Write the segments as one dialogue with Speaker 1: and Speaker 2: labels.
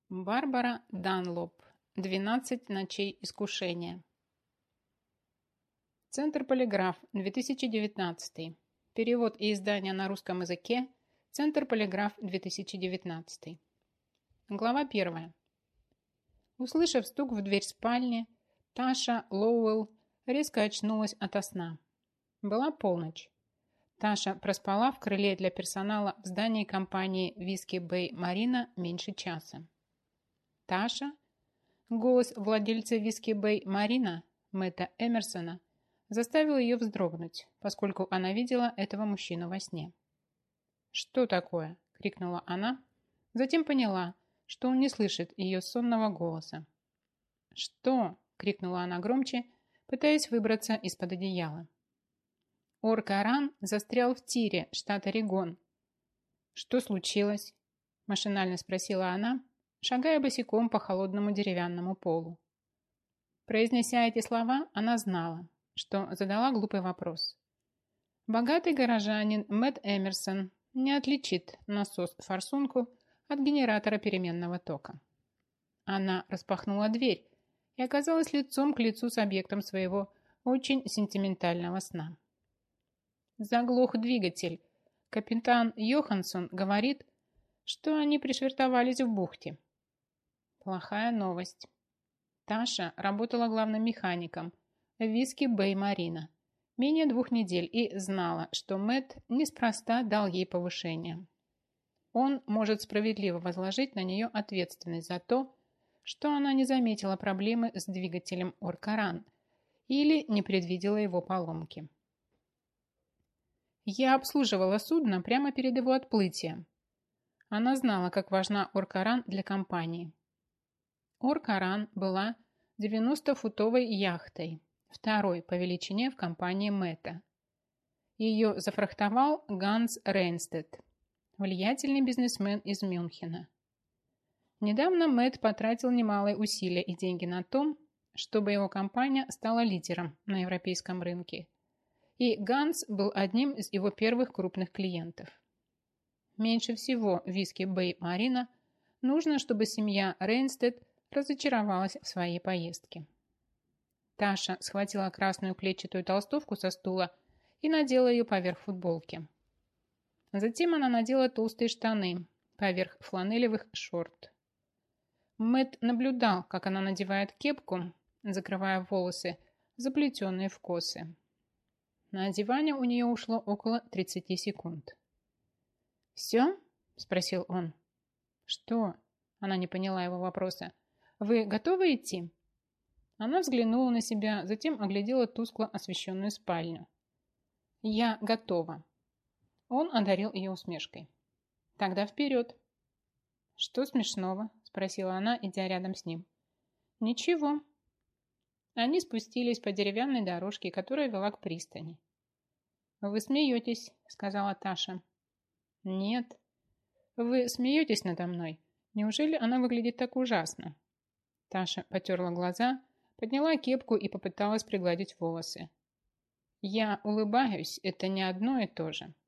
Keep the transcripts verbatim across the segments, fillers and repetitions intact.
Speaker 1: Барбара Данлоп. двенадцать ночей искушения. Центр Полиграф. две тысячи девятнадцатый. Перевод и издание на русском языке. Центр Полиграф. две тысячи девятнадцатый. Глава первая. Услышав стук в дверь спальни, Таша Лоуэлл резко очнулась ото сна. Была полночь. Таша проспала в крыле для персонала в здании компании Whiskey Bay Marina меньше часа. Таша, голос владельца Whiskey Bay Marina, Мэтта Эмерсона, заставил ее вздрогнуть, поскольку она видела этого мужчину во сне. «Что такое?» – крикнула она, затем поняла, что он не слышит ее сонного голоса. «Что?» – крикнула она громче, пытаясь выбраться из-под одеяла. Ор-Каран застрял в Тире, штат Орегон. «Что случилось?» – машинально спросила она, шагая босиком по холодному деревянному полу. Произнеся эти слова, она знала, что задала глупый вопрос. Богатый горожанин Мэтт Эмерсон не отличит насос-форсунку от генератора переменного тока. Она распахнула дверь и оказалась лицом к лицу с объектом своего очень сентиментального сна. Заглох двигатель. Капитан Йоханссон говорит, что они пришвартовались в бухте. Плохая новость. Таша работала главным механиком в Whiskey Bay Marina менее двух недель и знала, что Мэтт неспроста дал ей повышение. Он может справедливо возложить на нее ответственность за то, что она не заметила проблемы с двигателем Ор-Каран или не предвидела его поломки. Я обслуживала судно прямо перед его отплытием. Она знала, как важна Ор-Каран для компании. Ор-Каран была девяностофутовой яхтой, второй по величине в компании Мэтта. Ее зафрахтовал Ганс Рейнстедт, влиятельный бизнесмен из Мюнхена. Недавно Мэтт потратил немалые усилия и деньги на то, чтобы его компания стала лидером на европейском рынке, и Ганс был одним из его первых крупных клиентов. Меньше всего Whiskey Bay Marina нужно, чтобы семья Рейнстедт разочаровалась в своей поездке. Таша схватила красную клетчатую толстовку со стула и надела ее поверх футболки. Затем она надела толстые штаны поверх фланелевых шорт. Мэтт наблюдал, как она надевает кепку, закрывая волосы, заплетенные в косы. На одевание у нее ушло около тридцати секунд. «Все?» – спросил он. «Что?» – она не поняла его вопроса. «Вы готовы идти?» Она взглянула на себя, затем оглядела тускло освещенную спальню. «Я готова». Он одарил ее усмешкой. «Тогда вперед!» «Что смешного?» – спросила она, идя рядом с ним. «Ничего». Они спустились по деревянной дорожке, которая вела к пристани. «Вы смеетесь», – сказала Таша. «Нет». «Вы смеетесь надо мной? Неужели она выглядит так ужасно?» Таша потерла глаза, подняла кепку и попыталась пригладить волосы. «Я улыбаюсь, это не одно и то же».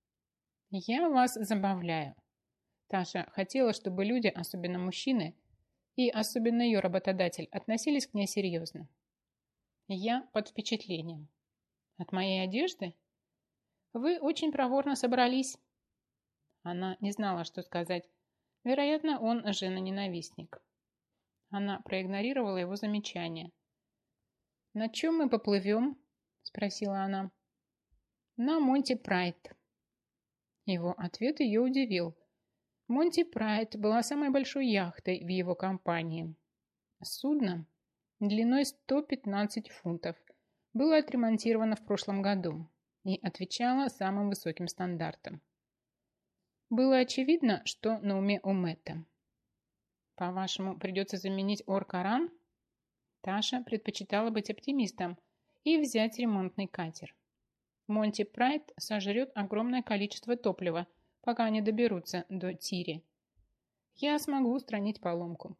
Speaker 1: «Я вас забавляю». Таша хотела, чтобы люди, особенно мужчины, и особенно ее работодатель, относились к ней серьезно. «Я под впечатлением». «От моей одежды?» «Вы очень проворно собрались». Она не знала, что сказать. Вероятно, он женоненавистник. Она проигнорировала его замечание. «На чем мы поплывем?» – спросила она. «На Монти Прайд». Его ответ ее удивил. Монти Прайд была самой большой яхтой в его компании. Судно длиной сто пятнадцать фунтов было отремонтировано в прошлом году и отвечало самым высоким стандартам. Было очевидно, что на уме у Мэтта. «По-вашему, придется заменить Ор-Каран?» Таша предпочитала быть оптимистом и взять ремонтный катер. Монти Прайд сожрет огромное количество топлива, пока они доберутся до Тири. Я смогу устранить поломку.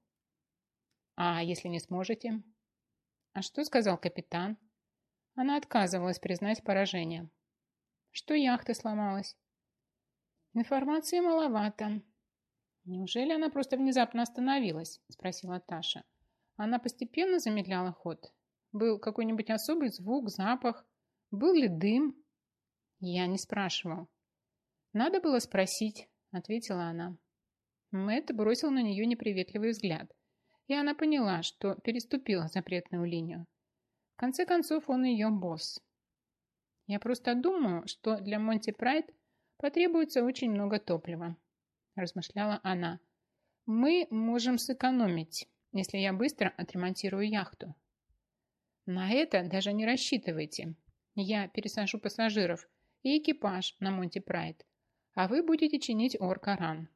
Speaker 1: А если не сможете? А что сказал капитан? Она отказывалась признать поражение. Что яхта сломалась? Информации маловато. «Неужели она просто внезапно остановилась?» – спросила Таша. Она постепенно замедляла ход. Был какой-нибудь особый звук, запах? Был ли дым? Я не спрашивал. «Надо было спросить», – ответила она. Мэтт бросил на нее неприветливый взгляд, и она поняла, что переступила запретную линию. В конце концов, он ее босс. «Я просто думаю, что для Монти Прайд потребуется очень много топлива», – размышляла она. «Мы можем сэкономить, если я быстро отремонтирую яхту». «На это даже не рассчитывайте. Я пересажу пассажиров и экипаж на Монти Прайд, а вы будете чинить Ор-Каран».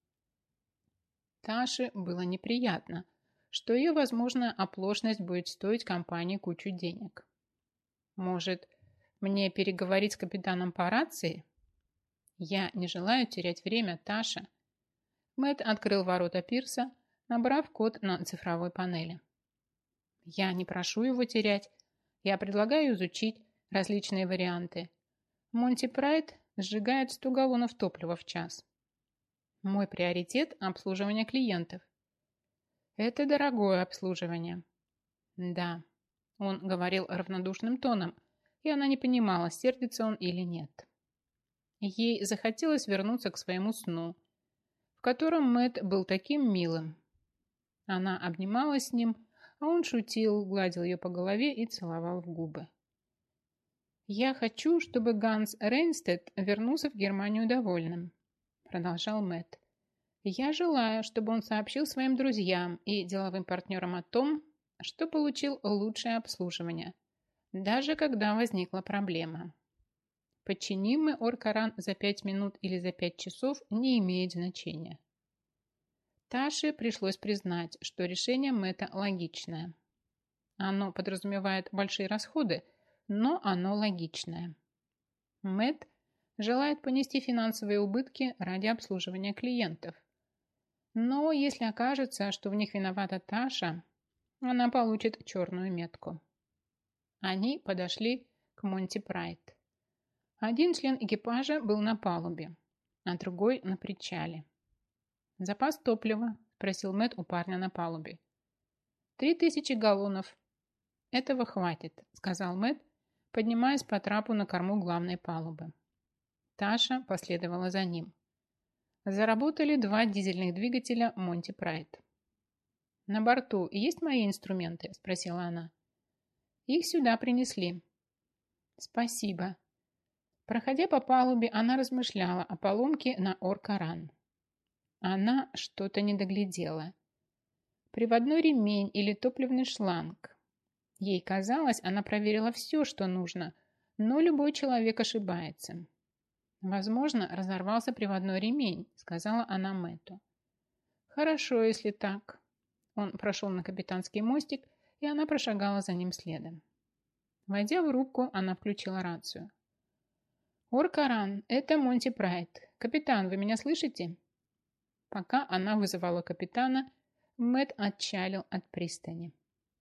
Speaker 1: Таше было неприятно, что ее возможная оплошность будет стоить компании кучу денег. «Может, мне переговорить с капитаном по рации?» «Я не желаю терять время, Таша». Мэтт открыл ворота пирса, набрав код на цифровой панели. «Я не прошу его терять. Я предлагаю изучить различные варианты. Монти Прайд сжигает сто галлонов топлива в час. Мой приоритет – обслуживание клиентов». «Это дорогое обслуживание». «Да», – он говорил равнодушным тоном, и она не понимала, сердится он или нет. Ей захотелось вернуться к своему сну, в котором Мэтт был таким милым. Она обнималась с ним, а он шутил, гладил ее по голове и целовал в губы. «Я хочу, чтобы Ганс Рейнстедт вернулся в Германию довольным», – продолжал Мэтт. «Я желаю, чтобы он сообщил своим друзьям и деловым партнерам о том, что получил лучшее обслуживание, даже когда возникла проблема. Починим мы Ор-Каран за пять минут или за пять часов не имеет значения». Таше пришлось признать, что решение Мэтта логичное. Оно подразумевает большие расходы, но оно логичное. Мэтт желает понести финансовые убытки ради обслуживания клиентов. Но если окажется, что в них виновата Таша, она получит черную метку. Они подошли к Монти Прайд. Один член экипажа был на палубе, а другой на причале. «Запас топлива?» – спросил Мэтт у парня на палубе. «Три тысячи галлонов». «Этого хватит», – сказал Мэтт, поднимаясь по трапу на корму главной палубы. Таша последовала за ним. Заработали два дизельных двигателя Монти Прайд. «На борту есть мои инструменты?» – спросила она. «Их сюда принесли». «Спасибо». Проходя по палубе, она размышляла о поломке на Ор-Каран. Она что-то не доглядела. Приводной ремень или топливный шланг. Ей казалось, она проверила все, что нужно, но любой человек ошибается. «Возможно, разорвался приводной ремень», — сказала она Мэтту. «Хорошо, если так». Он прошел на капитанский мостик, и она прошагала за ним следом. Войдя в рубку, она включила рацию. «Ор-Каран, это Монти Прайд. Капитан, вы меня слышите?» Пока она вызывала капитана, Мэтт отчалил от пристани.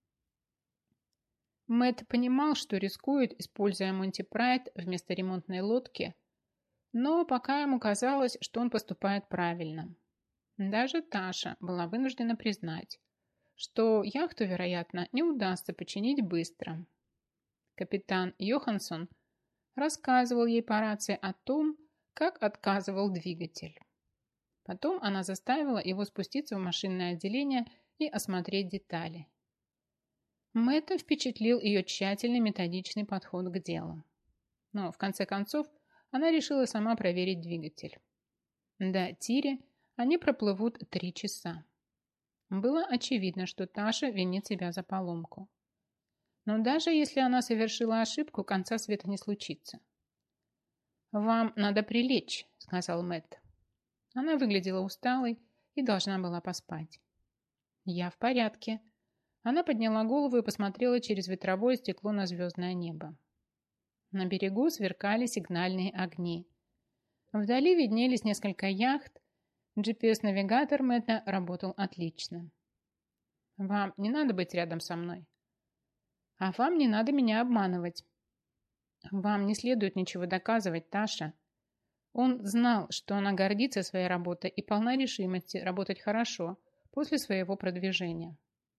Speaker 1: Мэтт понимал, что рискует, используя Монти Прайд вместо ремонтной лодки, но пока ему казалось, что он поступает правильно. Даже Таша была вынуждена признать, что яхту, вероятно, не удастся починить быстро. Капитан Йоханссон рассказывал ей по рации о том, как отказывал двигатель. Потом она заставила его спуститься в машинное отделение и осмотреть детали. Мэтта впечатлил ее тщательный методичный подход к делу. Но, в конце концов, она решила сама проверить двигатель. До Тири они проплывут три часа. Было очевидно, что Таша винит себя за поломку. Но даже если она совершила ошибку, конца света не случится. «Вам надо прилечь», — сказал Мэтт. Она выглядела усталой и должна была поспать. «Я в порядке». Она подняла голову и посмотрела через ветровое стекло на звездное небо. На берегу сверкали сигнальные огни. Вдали виднелись несколько яхт. джи пи эс-навигатор Мэтта работал отлично. «Вам не надо быть рядом со мной». «А вам не надо меня обманывать». «Вам не следует ничего доказывать, Таша». Он знал, что она гордится своей работой и полна решимости работать хорошо после своего продвижения.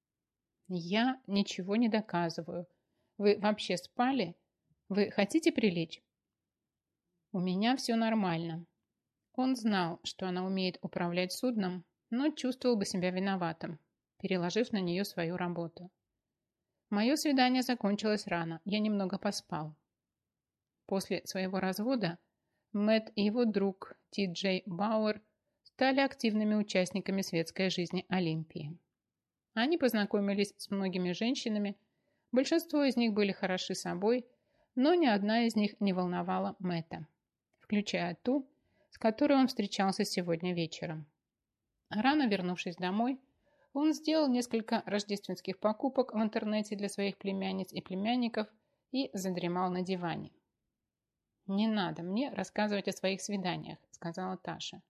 Speaker 1: «Я ничего не доказываю. Вы вообще спали? Вы хотите прилечь?» «У меня все нормально». Он знал, что она умеет управлять судном, но чувствовал бы себя виноватым, переложив на нее свою работу. Мое свидание закончилось рано, я немного поспал. После своего развода Мэтт и его друг Ти Джей Бауэр стали активными участниками светской жизни Олимпии. Они познакомились с многими женщинами, большинство из них были хороши собой, но ни одна из них не волновала Мэтта, включая ту, с которой он встречался сегодня вечером. Рано вернувшись домой, он сделал несколько рождественских покупок в интернете для своих племянниц и племянников и задремал на диване. «Не надо мне рассказывать о своих свиданиях», — сказала Таша.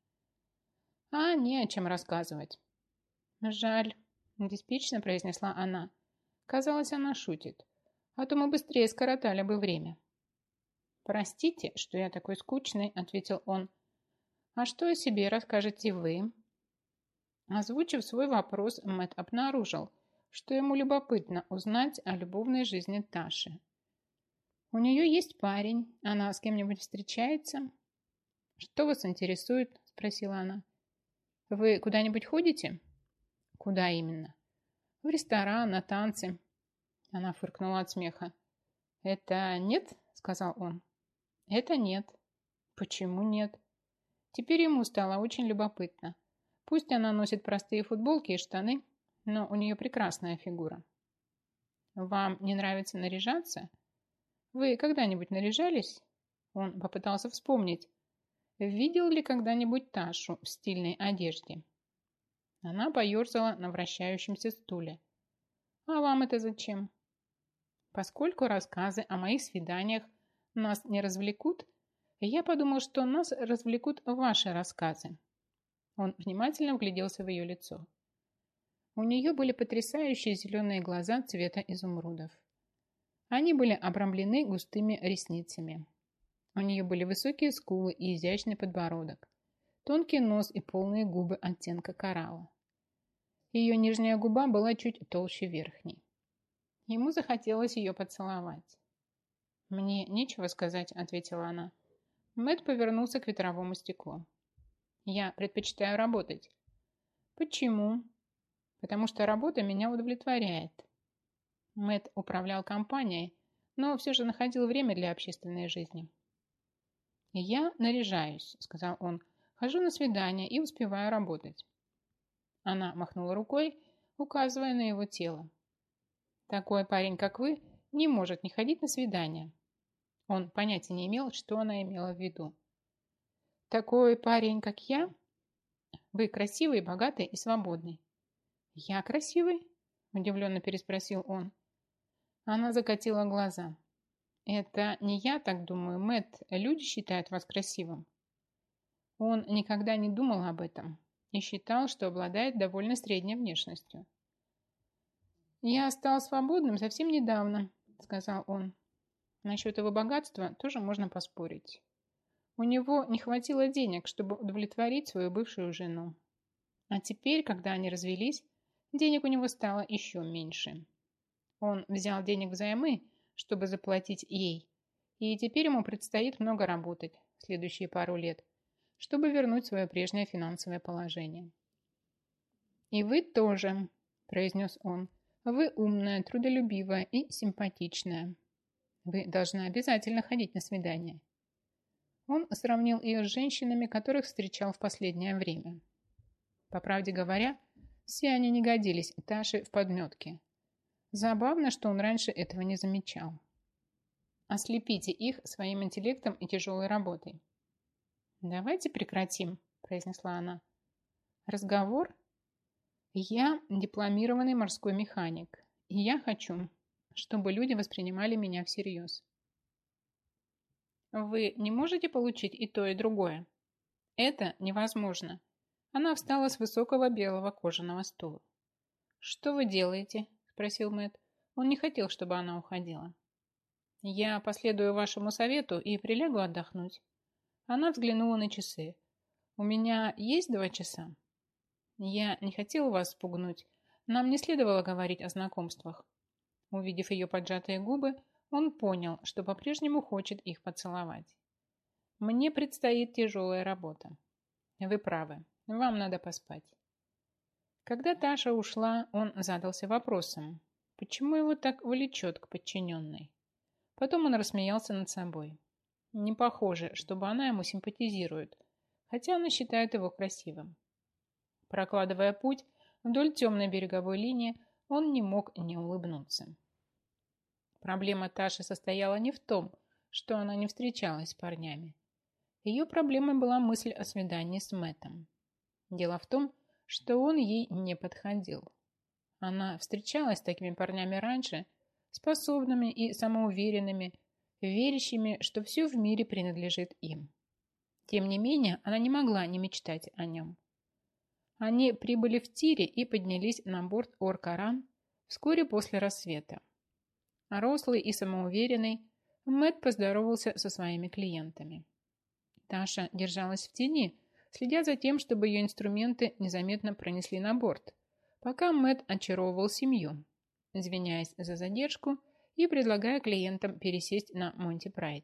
Speaker 1: «А не о чем рассказывать». «Жаль», — диспично произнесла она. Казалось, она шутит. «А то мы быстрее скоротали бы время». «Простите, что я такой скучный», — ответил он. «А что о себе расскажете вы?» Озвучив свой вопрос, Мэтт обнаружил, что ему любопытно узнать о любовной жизни Таши. «У нее есть парень. Она с кем-нибудь встречается?» «Что вас интересует?» – спросила она. «Вы куда-нибудь ходите?» «Куда именно?» «В ресторан, на танцы». Она фыркнула от смеха. «Это нет?» – сказал он. «Это нет». «Почему нет?» Теперь ему стало очень любопытно. Пусть она носит простые футболки и штаны, но у нее прекрасная фигура. «Вам не нравится наряжаться? Вы когда-нибудь наряжались?» Он попытался вспомнить, видел ли когда-нибудь Ташу в стильной одежде. Она поерзала на вращающемся стуле. «А вам это зачем?» «Поскольку рассказы о моих свиданиях нас не развлекут, я подумал, что нас развлекут ваши рассказы». Он внимательно вгляделся в ее лицо. У нее были потрясающие зеленые глаза цвета изумрудов. Они были обрамлены густыми ресницами. У нее были высокие скулы и изящный подбородок, тонкий нос и полные губы оттенка коралла. Ее нижняя губа была чуть толще верхней. Ему захотелось ее поцеловать. «Мне нечего сказать», — ответила она. Мэтт повернулся к ветровому стеклу. «Я предпочитаю работать». «Почему?» «Потому что работа меня удовлетворяет». Мэтт управлял компанией, но все же находил время для общественной жизни. «Я наряжаюсь», — сказал он, — «хожу на свидания и успеваю работать». Она махнула рукой, указывая на его тело. «Такой парень, как вы, не может не ходить на свидания». Он понятия не имел, что она имела в виду. «Такой парень, как я? Вы красивый, богатый и свободный». «Я красивый?» – удивленно переспросил он. Она закатила глаза. «Это не я так думаю, Мэтт. Люди считают вас красивым». Он никогда не думал об этом и считал, что обладает довольно средней внешностью. «Я стал свободным совсем недавно», – сказал он. «Насчет его богатства тоже можно поспорить. У него не хватило денег, чтобы удовлетворить свою бывшую жену. А теперь, когда они развелись, денег у него стало еще меньше. Он взял денег взаймы, чтобы заплатить ей, и теперь ему предстоит много работать в следующие пару лет, чтобы вернуть свое прежнее финансовое положение». «И вы тоже», – произнес он. «Вы умная, трудолюбивая и симпатичная. Вы должны обязательно ходить на свидания». Он сравнил ее с женщинами, которых встречал в последнее время. По правде говоря, все они не годились Таше в подметке. Забавно, что он раньше этого не замечал. Ослепите их своим интеллектом и тяжелой работой. «Давайте прекратим», – произнесла она. «Разговор? Я дипломированный морской механик, и я хочу, чтобы люди воспринимали меня всерьез». «Вы не можете получить и то, и другое?» «Это невозможно». Она встала с высокого белого кожаного стула. «Что вы делаете?» – спросил Мэтт. Он не хотел, чтобы она уходила. «Я последую вашему совету и прилягу отдохнуть. Она взглянула на часы. «У меня есть два часа?» «Я не хотел вас спугнуть. Нам не следовало говорить о знакомствах». Увидев ее поджатые губы, он понял, что по-прежнему хочет их поцеловать. «Мне предстоит тяжелая работа. Вы правы. Вам надо поспать». Когда Таша ушла, он задался вопросом, почему его так влечет к подчиненной. Потом он рассмеялся над собой. Не похоже, чтобы она ему симпатизирует, хотя она считает его красивым. Прокладывая путь вдоль темной береговой линии, он не мог не улыбнуться. Проблема Таши состояла не в том, что она не встречалась с парнями. Ее проблемой была мысль о свидании с Мэттом. Дело в том, что он ей не подходил. Она встречалась с такими парнями раньше, способными и самоуверенными, верящими, что все в мире принадлежит им. Тем не менее, она не могла не мечтать о нем. Они прибыли в тире и поднялись на борт Ор-Каран вскоре после рассвета. Рослый и самоуверенный, Мэтт поздоровался со своими клиентами. Таша держалась в тени, следя за тем, чтобы ее инструменты незаметно пронесли на борт, пока Мэтт очаровывал семью, извиняясь за задержку и предлагая клиентам пересесть на Монти Прайд.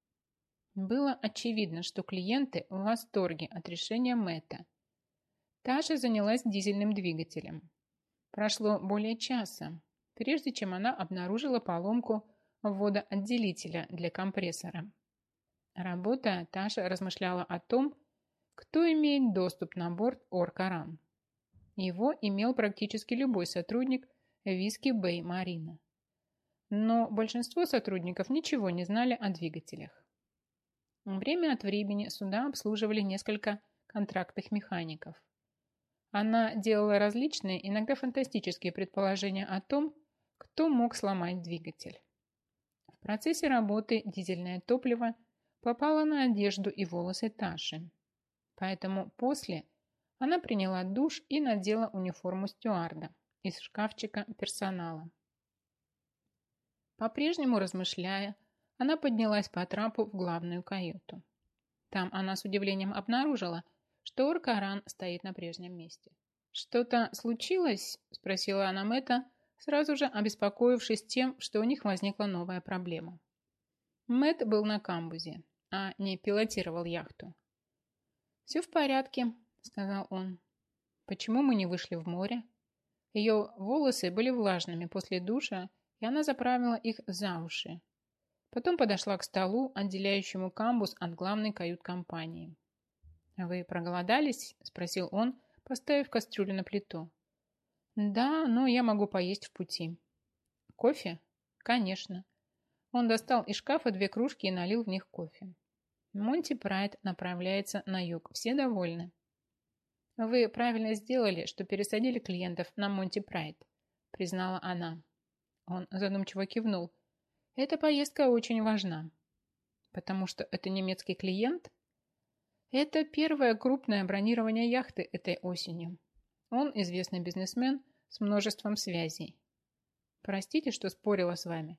Speaker 1: Было очевидно, что клиенты в восторге от решения Мэтта. Таша занялась дизельным двигателем. Прошло более часа, прежде чем она обнаружила поломку водоотделителя для компрессора. Работая, Таша размышляла о том, кто имеет доступ на борт Ор-Каран. Его имел практически любой сотрудник Виски Бэй Марина. Но большинство сотрудников ничего не знали о двигателях. Время от времени суда обслуживали несколько контрактных механиков. Она делала различные, иногда фантастические предположения о том, кто мог сломать двигатель. В процессе работы дизельное топливо попало на одежду и волосы Таши. Поэтому после она приняла душ и надела униформу стюарда из шкафчика персонала. По-прежнему размышляя, она поднялась по трапу в главную каюту. Там она с удивлением обнаружила, что Ор-Каран стоит на прежнем месте. «Что-то случилось?» – спросила она Мэтта, сразу же обеспокоившись тем, что у них возникла новая проблема. Мэтт был на камбузе, а не пилотировал яхту. «Все в порядке», – сказал он. «Почему мы не вышли в море?» Ее волосы были влажными после душа, и она заправила их за уши. Потом подошла к столу, отделяющему камбуз от главной кают-компании. «Вы проголодались?» – спросил он, поставив кастрюлю на плиту. «Да, но я могу поесть в пути». «Кофе?» «Конечно». Он достал из шкафа две кружки и налил в них кофе. Монти Прайд направляется на юг. Все довольны. «Вы правильно сделали, что пересадили клиентов на Монти Прайд», признала она. Он задумчиво кивнул. «Эта поездка очень важна». «Потому что это немецкий клиент?» «Это первое крупное бронирование яхты этой осенью. Он известный бизнесмен с множеством связей. Простите, что спорила с вами.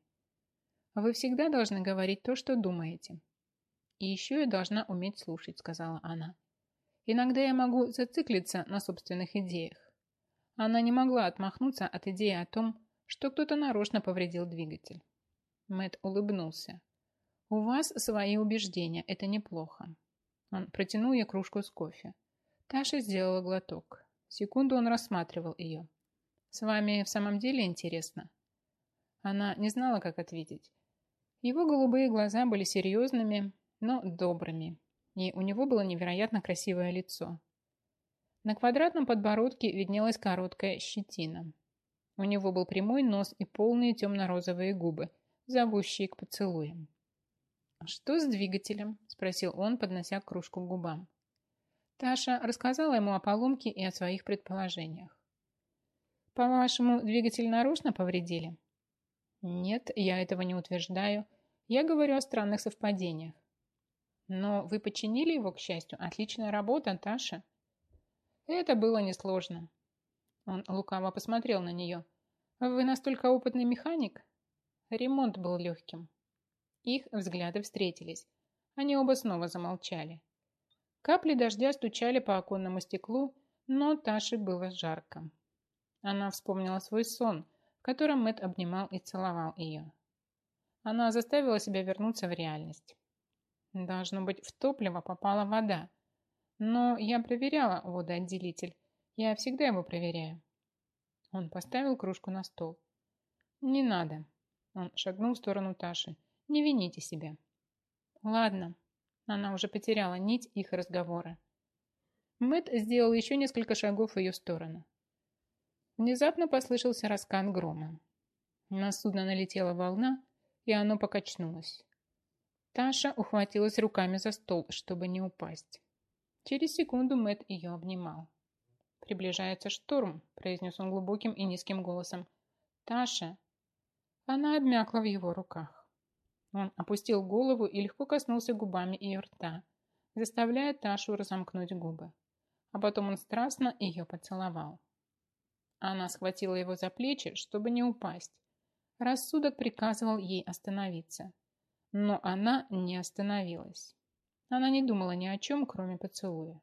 Speaker 1: Вы всегда должны говорить то, что думаете. И еще я должна уметь слушать», сказала она. «Иногда я могу зациклиться на собственных идеях». Она не могла отмахнуться от идеи о том, что кто-то нарочно повредил двигатель. Мэтт улыбнулся. «У вас свои убеждения, это неплохо». Он протянул ей кружку с кофе. Таша сделала глоток. Секунду он рассматривал ее. «С вами в самом деле интересно?» Она не знала, как ответить. Его голубые глаза были серьезными, но добрыми, и у него было невероятно красивое лицо. На квадратном подбородке виднелась короткая щетина. У него был прямой нос и полные темно-розовые губы, зовущие к поцелуям. «Что с двигателем?» – спросил он, поднося кружку к губам. Таша рассказала ему о поломке и о своих предположениях. «По-вашему, двигатель нарочно повредили?» «Нет, я этого не утверждаю. Я говорю о странных совпадениях». «Но вы починили его, к счастью. Отличная работа, Таша». «Это было несложно». Он лукаво посмотрел на нее. «Вы настолько опытный механик?» Ремонт был легким. Их взгляды встретились. Они оба снова замолчали. Капли дождя стучали по оконному стеклу, но Таше было жарко. Она вспомнила свой сон, в котором Мэтт обнимал и целовал ее. Она заставила себя вернуться в реальность. Должно быть, в топливо попала вода. Но я проверяла водоотделитель. Я всегда его проверяю. Он поставил кружку на стол. Не надо. Он шагнул в сторону Таши. Не вините себя. Ладно. Она уже потеряла нить их разговора. Мэтт сделал еще несколько шагов в ее сторону. Внезапно послышался раскат грома. На судно налетела волна, и оно покачнулось. Таша ухватилась руками за стол, чтобы не упасть. Через секунду Мэтт ее обнимал. «Приближается шторм», – произнес он глубоким и низким голосом. «Таша!» Она обмякла в его руках. Он опустил голову и легко коснулся губами ее рта, заставляя Ташу разомкнуть губы. А потом он страстно ее поцеловал. Она схватила его за плечи, чтобы не упасть. Рассудок приказывал ей остановиться. Но она не остановилась. Она не думала ни о чем, кроме поцелуя.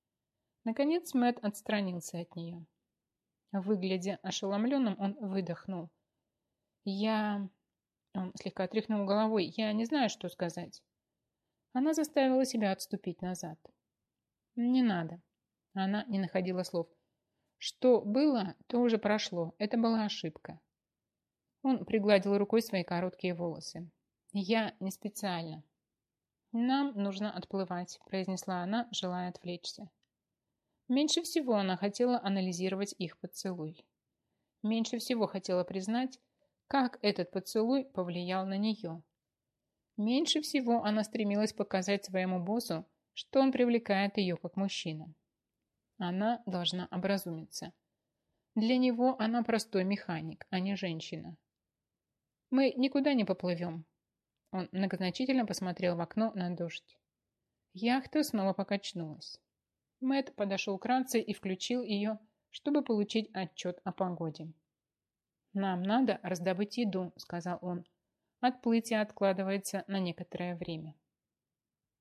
Speaker 1: Наконец Мэтт отстранился от нее. Выглядя ошеломленным, он выдохнул. «Я...» Он слегка тряхнул головой. «Я не знаю, что сказать». Она заставила себя отступить назад. «Не надо». Она не находила слов. «Что было, то уже прошло. Это была ошибка». Он пригладил рукой свои короткие волосы. «Я не специально». «Нам нужно отплывать», – произнесла она, желая отвлечься. Меньше всего она хотела анализировать их поцелуй. Меньше всего хотела признать, как этот поцелуй повлиял на нее. Меньше всего она стремилась показать своему боссу, что он привлекает ее как мужчина. Она должна образумиться. Для него она простой механик, а не женщина. «Мы никуда не поплывем». Он многозначительно посмотрел в окно на дождь. Яхта снова покачнулась. Мэтт подошел к рации и включил ее, чтобы получить отчет о погоде. «Нам надо раздобыть еду», — сказал он. «Отплытие откладывается на некоторое время».